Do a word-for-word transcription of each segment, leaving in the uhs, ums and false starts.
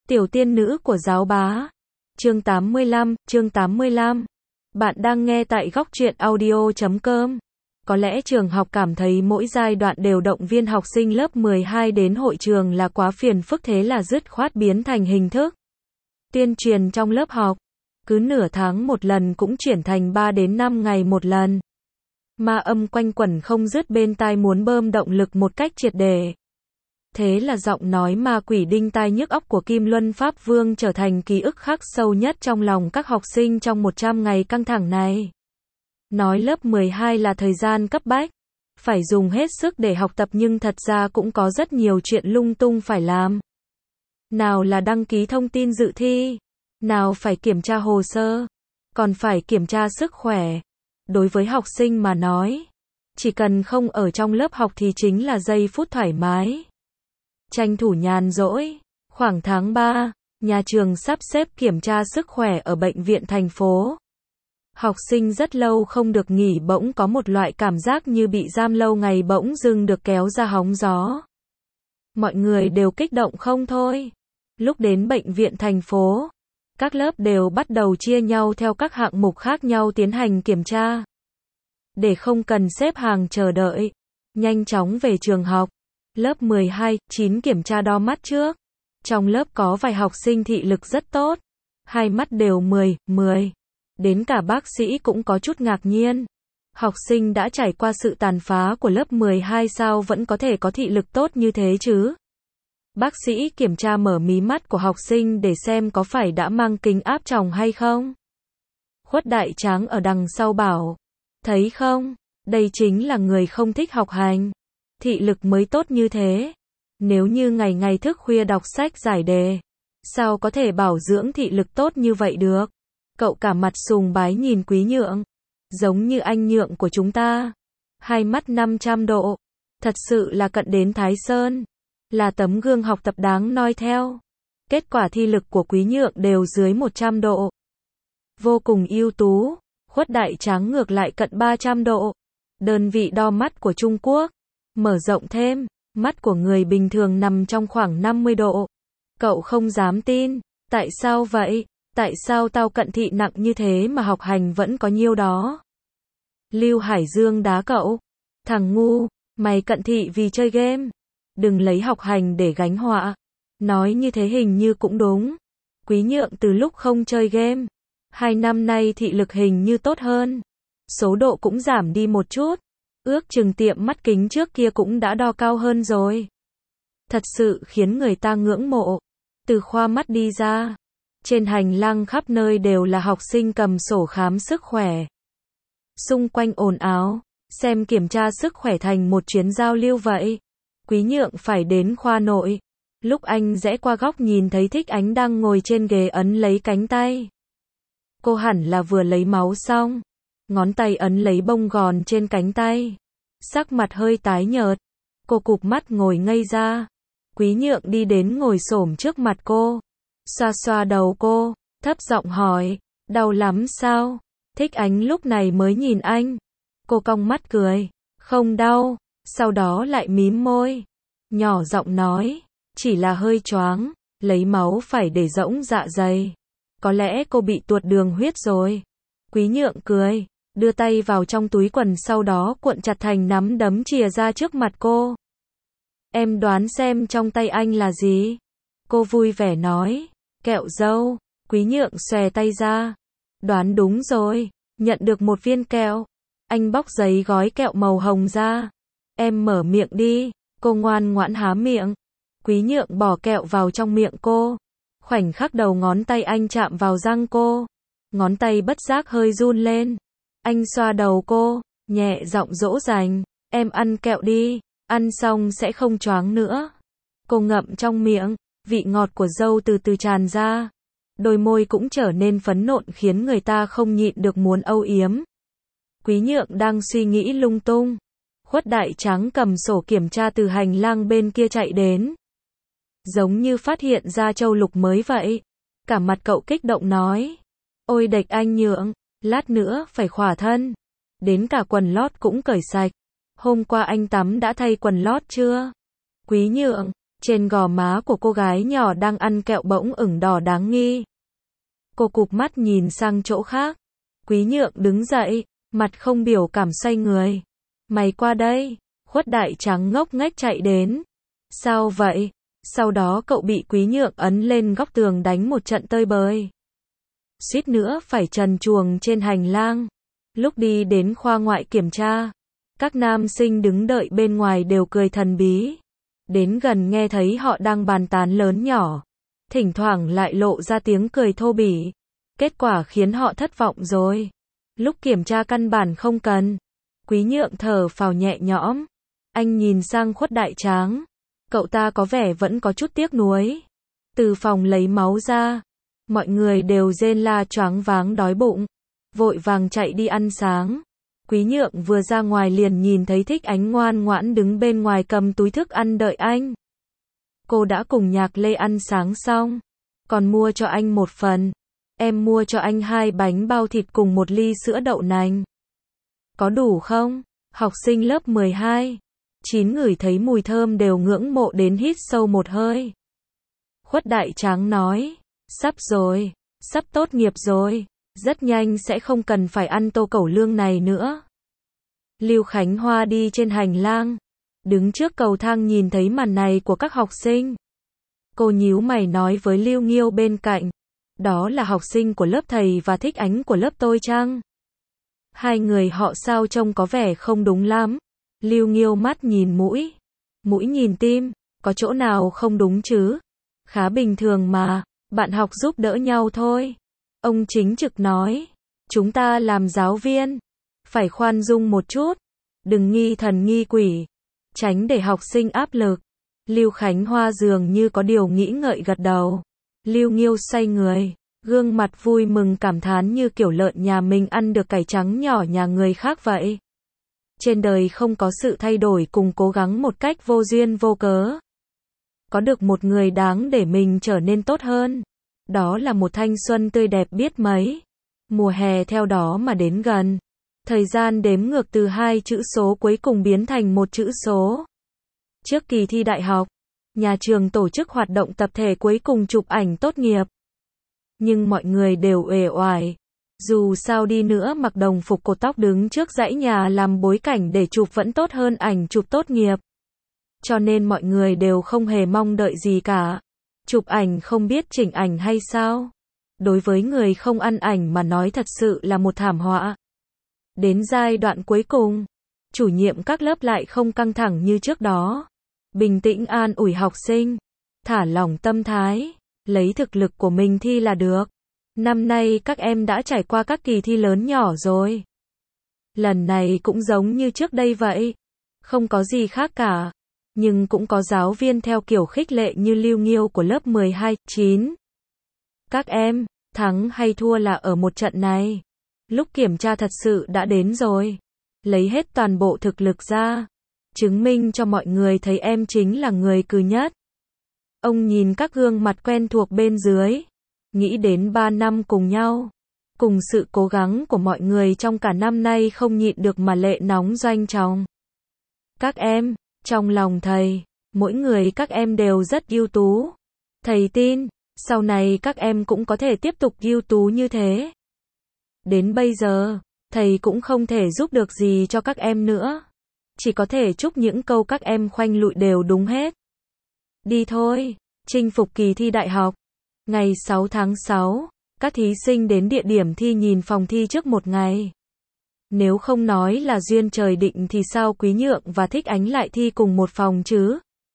Tiểu tiên nữ của giáo bá. Chương tám mươi lăm, chương tám mươi lăm. Bạn đang nghe tại góc truyện audio chấm com. Có lẽ trường học cảm thấy mỗi giai đoạn đều động viên học sinh lớp mười hai đến hội trường là quá phiền phức, thế là dứt khoát biến thành hình thức tuyên truyền trong lớp học. Cứ nửa tháng một lần cũng chuyển thành ba đến năm ngày một lần. Ma âm quanh quẩn không dứt bên tai, muốn bơm động lực một cách triệt để. Thế là giọng nói ma quỷ đinh tai nhức óc của Kim Luân Pháp Vương trở thành ký ức khắc sâu nhất trong lòng các học sinh trong một trăm ngày căng thẳng này. Nói lớp mười hai là thời gian cấp bách, phải dùng hết sức để học tập, nhưng thật ra cũng có rất nhiều chuyện lung tung phải làm. Nào là đăng ký thông tin dự thi, nào phải kiểm tra hồ sơ, còn phải kiểm tra sức khỏe. Đối với học sinh mà nói, chỉ cần không ở trong lớp học thì chính là giây phút thoải mái. Tranh thủ nhàn rỗi, khoảng tháng ba, nhà trường sắp xếp kiểm tra sức khỏe ở bệnh viện thành phố. Học sinh rất lâu không được nghỉ bỗng có một loại cảm giác như bị giam lâu ngày bỗng dưng được kéo ra hóng gió. Mọi người đều kích động không thôi. Lúc đến bệnh viện thành phố, các lớp đều bắt đầu chia nhau theo các hạng mục khác nhau tiến hành kiểm tra. Để không cần xếp hàng chờ đợi, nhanh chóng về trường học. Lớp mười hai, chín kiểm tra đo mắt trước. Trong lớp có vài học sinh thị lực rất tốt, hai mắt đều mười, mười. Đến cả bác sĩ cũng có chút ngạc nhiên. Học sinh đã trải qua sự tàn phá của lớp mười hai sao vẫn có thể có thị lực tốt như thế chứ? Bác sĩ kiểm tra mở mí mắt của học sinh để xem có phải đã mang kính áp tròng hay không. Khuất Đại Tráng ở đằng sau bảo, thấy không, đây chính là người không thích học hành. Thị lực mới tốt như thế. Nếu như ngày ngày thức khuya đọc sách giải đề, sao có thể bảo dưỡng thị lực tốt như vậy được? Cậu cả mặt sùng bái nhìn Quý Nhượng. Giống như anh Nhượng của chúng ta. Hai mắt năm trăm độ. Thật sự là cận đến Thái Sơn. Là tấm gương học tập đáng noi theo. Kết quả thi lực của Quý Nhượng đều dưới một trăm độ. Vô cùng ưu tú. Khuất Đại Tráng ngược lại cận ba trăm độ. Đơn vị đo mắt của Trung Quốc mở rộng thêm, mắt của người bình thường nằm trong khoảng năm mươi độ. Cậu không dám tin. Tại sao vậy? Tại sao tao cận thị nặng như thế mà học hành vẫn có nhiêu đó? Lưu Hải Dương đá cậu. Thằng ngu, mày cận thị vì chơi game. Đừng lấy học hành để gánh họa. Nói như thế hình như cũng đúng. Quý Nhượng từ lúc không chơi game, hai năm nay thị lực hình như tốt hơn. Số độ cũng giảm đi một chút. Ước chừng tiệm mắt kính trước kia cũng đã đo cao hơn rồi. Thật sự khiến người ta ngưỡng mộ. Từ khoa mắt đi ra, trên hành lang khắp nơi đều là học sinh cầm sổ khám sức khỏe. Xung quanh ồn ào, xem kiểm tra sức khỏe thành một chuyến giao lưu vậy. Quý Nhượng phải đến khoa nội. Lúc anh rẽ qua góc nhìn thấy Thích Ánh đang ngồi trên ghế ấn lấy cánh tay. Cô hẳn là vừa lấy máu xong. Ngón tay ấn lấy bông gòn trên cánh tay. Sắc mặt hơi tái nhợt. Cô cụp mắt ngồi ngây ra. Quý Nhượng đi đến ngồi xổm trước mặt cô. Xoa xoa đầu cô, thấp giọng hỏi, đau lắm sao? Thích Ánh lúc này mới nhìn anh. Cô cong mắt cười, không đau. Sau đó lại mím môi, nhỏ giọng nói, chỉ là hơi choáng, lấy máu phải để rỗng dạ dày. Có lẽ cô bị tuột đường huyết rồi. Quý Nhượng cười, đưa tay vào trong túi quần, sau đó cuộn chặt thành nắm đấm chìa ra trước mặt cô. Em đoán xem trong tay anh là gì? Cô vui vẻ nói, kẹo dâu. Quý Nhượng xòe tay ra. Đoán đúng rồi, nhận được một viên kẹo. Anh bóc giấy gói kẹo màu hồng ra. Em mở miệng đi. Cô ngoan ngoãn há miệng. Quý Nhượng bỏ kẹo vào trong miệng cô. Khoảnh khắc đầu ngón tay anh chạm vào răng cô, ngón tay bất giác hơi run lên. Anh xoa đầu cô, nhẹ giọng dỗ dành, em ăn kẹo đi, ăn xong sẽ không choáng nữa. Cô ngậm trong miệng, vị ngọt của dâu từ từ tràn ra. Đôi môi cũng trở nên phấn nộn khiến người ta không nhịn được muốn âu yếm. Quý Nhượng đang suy nghĩ lung tung. Khuất Đại Tráng cầm sổ kiểm tra từ hành lang bên kia chạy đến. Giống như phát hiện ra châu lục mới vậy. Cả mặt cậu kích động nói, ôi đệch anh Nhượng, lát nữa phải khỏa thân. Đến cả quần lót cũng cởi sạch. Hôm qua anh tắm đã thay quần lót chưa? Quý Nhượng, Trên gò má của cô gái nhỏ đang ăn kẹo bỗng ửng đỏ đáng nghi. Cô cụp mắt nhìn sang chỗ khác. Quý Nhượng đứng dậy, mặt không biểu cảm xoay người. Mày qua đây. Khuất Đại Tráng ngốc nghếch chạy đến. Sao vậy? Sau đó cậu bị Quý Nhượng ấn lên góc tường đánh một trận tơi bời. Suýt nữa phải trần truồng trên hành lang. Lúc đi đến khoa ngoại kiểm tra, các nam sinh đứng đợi bên ngoài đều cười thần bí. Đến gần nghe thấy họ đang bàn tán lớn nhỏ. Thỉnh thoảng lại lộ ra tiếng cười thô bỉ. Kết quả khiến họ thất vọng rồi. Lúc kiểm tra căn bản không cần. Quý Nhượng thở phào nhẹ nhõm. Anh nhìn sang Khuất Đại Tráng. Cậu ta có vẻ vẫn có chút tiếc nuối. Từ phòng lấy máu ra. Mọi người đều rên la choáng váng đói bụng. Vội vàng chạy đi ăn sáng. Quý Nhượng vừa ra ngoài liền nhìn thấy Thích Ánh ngoan ngoãn đứng bên ngoài cầm túi thức ăn đợi anh. Cô đã cùng Nhạc Lê ăn sáng xong. Còn mua cho anh một phần. Em mua cho anh hai bánh bao thịt cùng một ly sữa đậu nành. Có đủ không? Học sinh lớp mười hai. Chín ngửi thấy mùi thơm đều ngưỡng mộ đến hít sâu một hơi. Khuất Đại Tráng nói. Sắp rồi. Sắp tốt nghiệp rồi. Rất nhanh sẽ không cần phải ăn tô cẩu lương này nữa. Lưu Khánh Hoa đi trên hành lang. Đứng trước cầu thang nhìn thấy màn này của các học sinh. Cô nhíu mày nói với Lưu Nghiêu bên cạnh. Đó là học sinh của lớp thầy và Thích Ánh của lớp tôi chăng? Hai người họ sao trông có vẻ không đúng lắm. Lưu Nghiêu mắt nhìn mũi. Mũi nhìn tim. Có chỗ nào không đúng chứ? Khá bình thường mà. Bạn học giúp đỡ nhau thôi. Ông chính trực nói. Chúng ta làm giáo viên. Phải khoan dung một chút. Đừng nghi thần nghi quỷ. Tránh để học sinh áp lực. Lưu Khánh Hoa dường như có điều nghĩ ngợi gật đầu. Lưu Nghiêu xoay người. Gương mặt vui mừng cảm thán như kiểu lợn nhà mình ăn được cải trắng nhỏ nhà người khác vậy. Trên đời không có sự thay đổi cùng cố gắng một cách vô duyên vô cớ. Có được một người đáng để mình trở nên tốt hơn. Đó là một thanh xuân tươi đẹp biết mấy. Mùa hè theo đó mà đến gần. Thời gian đếm ngược từ hai chữ số cuối cùng biến thành một chữ số. Trước kỳ thi đại học, nhà trường tổ chức hoạt động tập thể cuối cùng chụp ảnh tốt nghiệp. Nhưng mọi người đều uể oải. Dù sao đi nữa mặc đồng phục cột tóc đứng trước dãy nhà làm bối cảnh để chụp vẫn tốt hơn ảnh chụp tốt nghiệp. Cho nên mọi người đều không hề mong đợi gì cả. Chụp ảnh không biết chỉnh ảnh hay sao? Đối với người không ăn ảnh mà nói thật sự là một thảm họa. Đến giai đoạn cuối cùng, chủ nhiệm các lớp lại không căng thẳng như trước đó. Bình tĩnh an ủi học sinh, thả lỏng tâm thái, lấy thực lực của mình thi là được. Năm nay các em đã trải qua các kỳ thi lớn nhỏ rồi. Lần này cũng giống như trước đây vậy. Không có gì khác cả. Nhưng cũng có giáo viên theo kiểu khích lệ như Lưu Nghiêu của lớp mười hai, chín. Các em, thắng hay thua là ở một trận này. Lúc kiểm tra thật sự đã đến rồi. Lấy hết toàn bộ thực lực ra. Chứng minh cho mọi người thấy em chính là người cừ nhất. Ông nhìn các gương mặt quen thuộc bên dưới. Nghĩ đến ba năm cùng nhau. Cùng sự cố gắng của mọi người trong cả năm nay không nhịn được mà lệ nóng doanh trọng. Các em, trong lòng thầy, mỗi người các em đều rất ưu tú. Thầy tin, sau này các em cũng có thể tiếp tục ưu tú như thế. Đến bây giờ, thầy cũng không thể giúp được gì cho các em nữa. Chỉ có thể chúc những câu các em khoanh lụi đều đúng hết. Đi thôi, chinh phục kỳ thi đại học. Ngày sáu tháng sáu, các thí sinh đến địa điểm thi nhìn phòng thi trước một ngày. Nếu không nói là duyên trời định thì sao Quý Nhượng và Thích Ánh lại thi cùng một phòng chứ?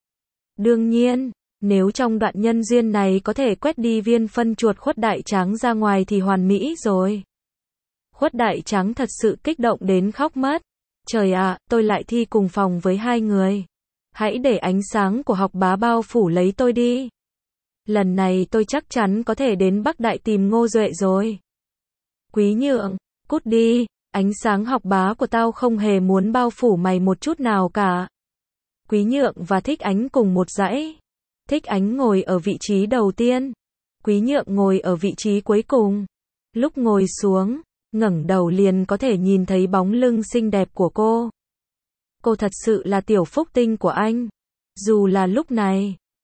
Đương nhiên, nếu trong đoạn nhân duyên này có thể quét đi viên phân chuột Khuất Đại Tráng ra ngoài thì hoàn mỹ rồi. Khuất Đại Tráng thật sự kích động đến khóc mất. Trời ạ, tôi lại thi cùng phòng với hai người. Hãy để ánh sáng của học bá bao phủ lấy tôi đi. Lần này tôi chắc chắn có thể đến Bắc Đại tìm Ngô Duệ rồi. Quý Nhượng, cút đi, ánh sáng học bá của tao không hề muốn bao phủ mày một chút nào cả. Quý Nhượng và Thích Ánh cùng một dãy. Thích Ánh ngồi ở vị trí đầu tiên. Quý Nhượng ngồi ở vị trí cuối cùng. Lúc ngồi xuống, ngẩng đầu liền có thể nhìn thấy bóng lưng xinh đẹp của cô. Cô thật sự là tiểu phúc tinh của anh. Dù là lúc này,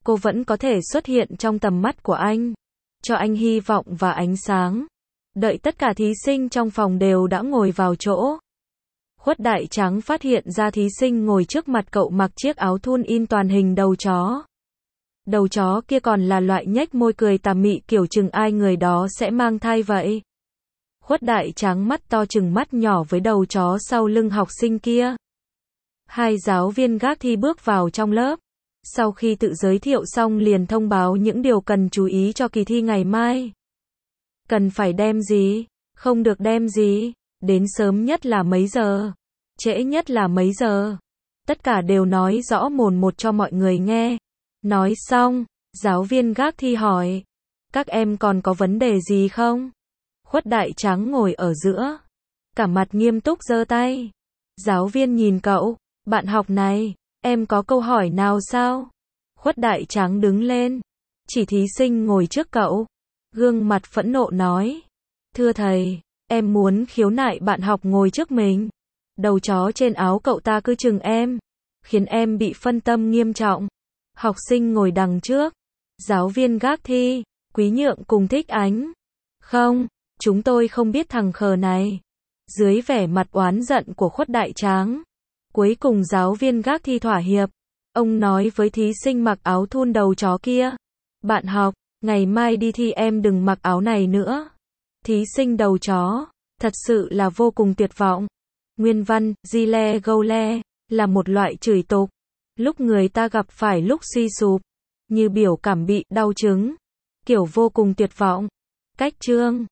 cô vẫn có thể xuất hiện trong tầm mắt của anh, cho anh hy vọng và ánh sáng. Đợi tất cả thí sinh trong phòng đều đã ngồi vào chỗ, Khuất Đại Tráng phát hiện ra thí sinh ngồi trước mặt cậu mặc chiếc áo thun in toàn hình đầu chó. Đầu chó kia còn là loại nhếch môi cười tà mị kiểu chừng ai người đó sẽ mang thai vậy. Khuất Đại Tráng mắt to chừng mắt nhỏ với đầu chó sau lưng học sinh kia. Hai giáo viên gác thi bước vào trong lớp. Sau khi tự giới thiệu xong liền thông báo những điều cần chú ý cho kỳ thi ngày mai. Cần phải đem gì? Không được đem gì? Đến sớm nhất là mấy giờ? Trễ nhất là mấy giờ? Tất cả đều nói rõ mồn một cho mọi người nghe. Nói xong, giáo viên gác thi hỏi. Các em còn có vấn đề gì không? Khuất Đại Tráng ngồi ở giữa. Cả mặt nghiêm túc giơ tay. Giáo viên nhìn cậu. Bạn học này, em có câu hỏi nào sao? Khuất Đại Tráng đứng lên. Chỉ thí sinh ngồi trước cậu. Gương mặt phẫn nộ nói. Thưa thầy, em muốn khiếu nại bạn học ngồi trước mình. Đầu chó trên áo cậu ta cứ chừng em, khiến em bị phân tâm nghiêm trọng. Học sinh ngồi đằng trước. Giáo viên gác thi. Quý Nhượng cùng Thích Ánh. Không, chúng tôi không biết thằng khờ này. Dưới vẻ mặt oán giận của Khuất Đại Tráng, cuối cùng giáo viên gác thi thỏa hiệp. Ông nói với thí sinh mặc áo thun đầu chó kia. Bạn học, ngày mai đi thi em đừng mặc áo này nữa. Thí sinh đầu chó, thật sự là vô cùng tuyệt vọng. Nguyên văn, Gile Gole, là một loại chửi tục. Lúc người ta gặp phải lúc suy sụp, như biểu cảm bị đau chứng, kiểu vô cùng tuyệt vọng. Cách chương